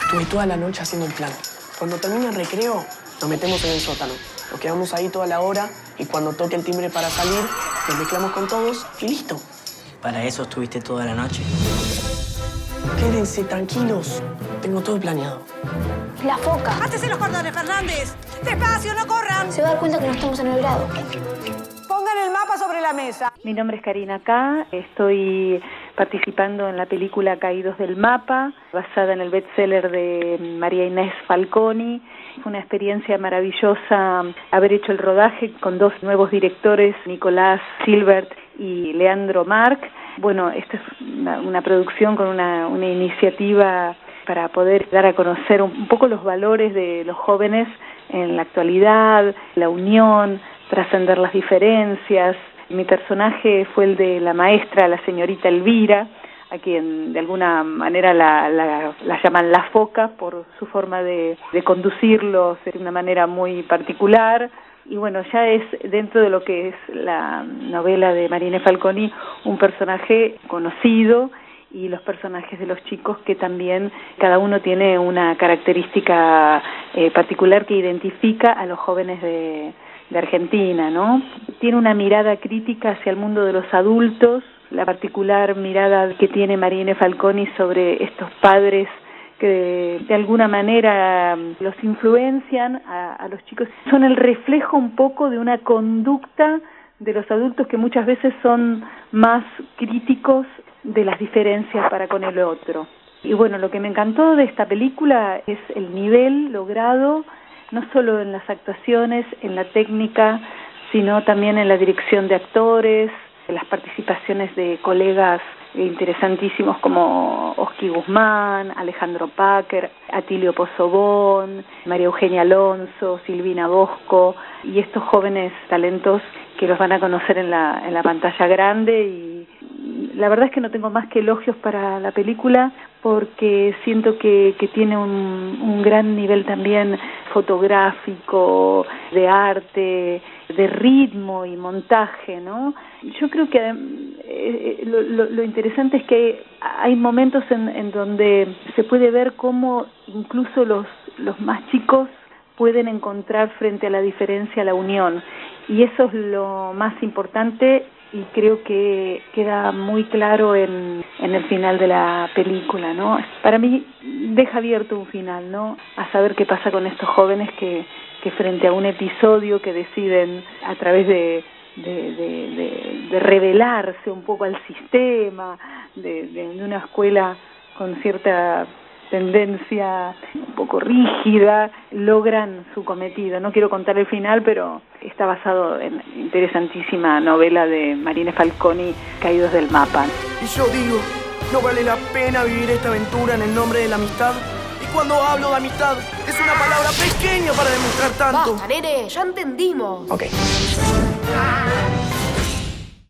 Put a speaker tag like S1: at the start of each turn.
S1: Estuve toda la noche haciendo un plan. Cuando termine el recreo, nos metemos en el sótano. Nos quedamos ahí toda la hora y cuando toque el timbre para salir, nos mezclamos con todos y listo.
S2: ¿Para eso estuviste toda la noche?
S1: Quédense tranquilos. Tengo todo planeado.
S3: La foca.
S4: ¡Pásese los cordones, Fernández! ¡Despacio, no corran!
S3: Se va a dar cuenta que no estamos en el grado.
S4: Pongan el mapa sobre la mesa.
S5: Mi nombre es Karina K. Estoy participando en la película Caídos del Mapa, basada en el bestseller de María Inés Falconi. Fue una experiencia maravillosa haber hecho el rodaje con dos nuevos directores, Nicolás Silbert y Leandro Marc. Bueno, esta es una producción con una iniciativa para poder dar a conocer un poco los valores de los jóvenes en la actualidad, la unión, trascender las diferencias. Mi personaje fue el de la maestra, la señorita Elvira, a quien de alguna manera la llaman la foca por su forma de conducirlos de una manera muy particular. Y bueno, ya es dentro de lo que es la novela de María Inés Falconi un personaje conocido, y los personajes de los chicos que también cada uno tiene una característica particular que identifica a los jóvenes de Argentina, ¿no? Tiene una mirada crítica hacia el mundo de los adultos, la particular mirada que tiene María Inés Falconi sobre estos padres que de alguna manera los influencian a los chicos. Son el reflejo un poco de una conducta de los adultos que muchas veces son más críticos de las diferencias para con el otro. Y bueno, lo que me encantó de esta película es el nivel logrado, no solo en las actuaciones, en la técnica, sino también en la dirección de actores, en las participaciones de colegas interesantísimos como Oski Guzmán, Alejandro Packer, Atilio Pozobón, María Eugenia Alonso, Silvina Bosco, y estos jóvenes talentos que los van a conocer en la pantalla grande. Y la verdad es que no tengo más que elogios para la película, porque siento que tiene un gran nivel también fotográfico, de arte, de ritmo y montaje, ¿no? Yo creo que lo interesante es que hay momentos en donde se puede ver cómo incluso los más chicos pueden encontrar frente a la diferencia la unión, y eso es lo más importante, y creo que queda muy claro en el final de la película, ¿no? Para mí deja abierto un final, ¿no? A saber qué pasa con estos jóvenes que frente a un episodio que deciden a través de rebelarse un poco al sistema, de una escuela con cierta tendencia un poco rígida, logran su cometido. No quiero contar el final, pero está basado en interesantísima novela de María Inés Falconi, Caídos del Mapa.
S1: Y yo digo, ¿no vale la pena vivir esta aventura en el nombre de la amistad? Y cuando hablo de amistad, es una palabra pequeña para demostrar tanto.
S3: Basta, nene, ya entendimos.
S1: Ok.